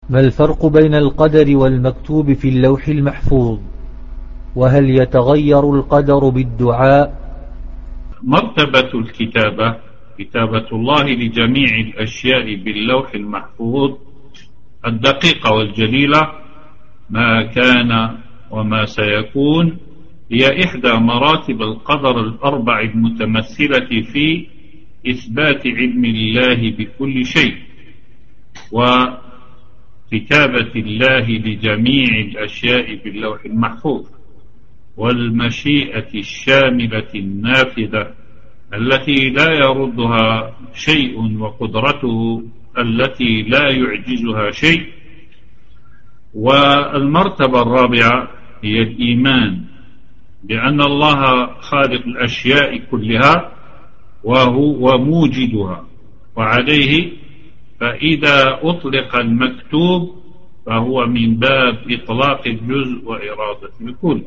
ما الفرق بين القدر والمكتوب في اللوح المحفوظ؟ وهل يتغير القدر بالدعاء؟ مرتبة الكتابة، كتابة الله لجميع الأشياء باللوح المحفوظ الدقيقة والجليلة، ما كان وما سيكون، هي إحدى مراتب القدر الأربع المتمثلة في إثبات علم الله بكل شيء، وكتابة الله لجميع الأشياء باللوح المحفوظ، والمشيئة الشاملة النافذة التي لا يردها شيء، وقدرته التي لا يعجزها شيء. والمرتبة الرابعة هي الإيمان بأن الله خالق الأشياء كلها وهو موجدها، وعليه فإذا أطلق المكتوب فهو من باب إطلاق الجزء وإرادة الكل.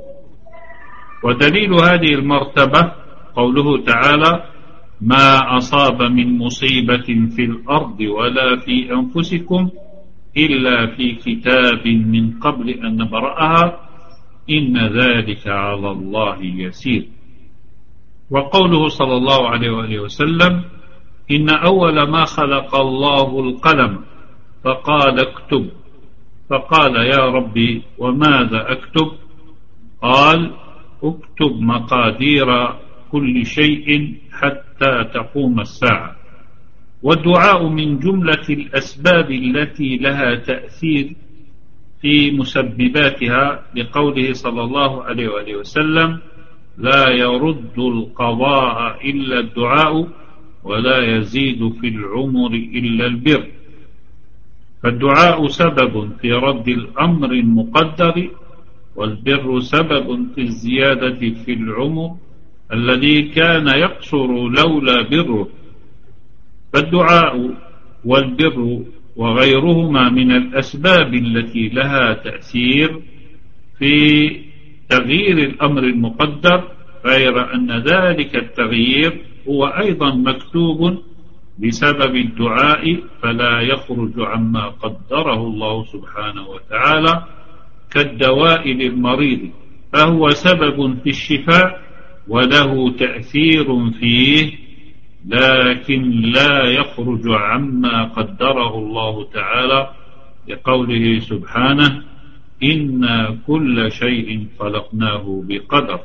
ودليل هذه المرتبة قوله تعالى: ما أصاب من مصيبة في الأرض ولا في أنفسكم إلا في كتاب من قبل أن نبرأها إن ذلك على الله يسير. وقوله صلى الله عليه وآله وسلم: إن أول ما خلق الله القلم فقال اكتب، فقال يا ربي وماذا أكتب؟ قال: اكتب مقادير كل شيء حتى تقوم الساعة. والدعاء من جملة الأسباب التي لها تأثير في مسبباتها، لقوله صلى الله عليه وآله وسلم: لا يرد القضاء إلا الدعاء ولا يزيد في العمر إلا البر. فالدعاء سبب في رد الأمر المقدر، والبر سبب في الزيادة في العمر الذي كان يقصر لولا بره. فالدعاء والبر وغيرهما من الأسباب التي لها تأثير في تغيير الأمر المقدر، غير أن ذلك التغيير هو أيضا مكتوب بسبب الدعاء، فلا يخرج عما قدره الله سبحانه وتعالى، كالدواء للمريض، فهو سبب في الشفاء وله تأثير فيه، لكن لا يخرج عما قدره الله تعالى، لقوله سبحانه: إنا كل شيء خلقناه بقدر.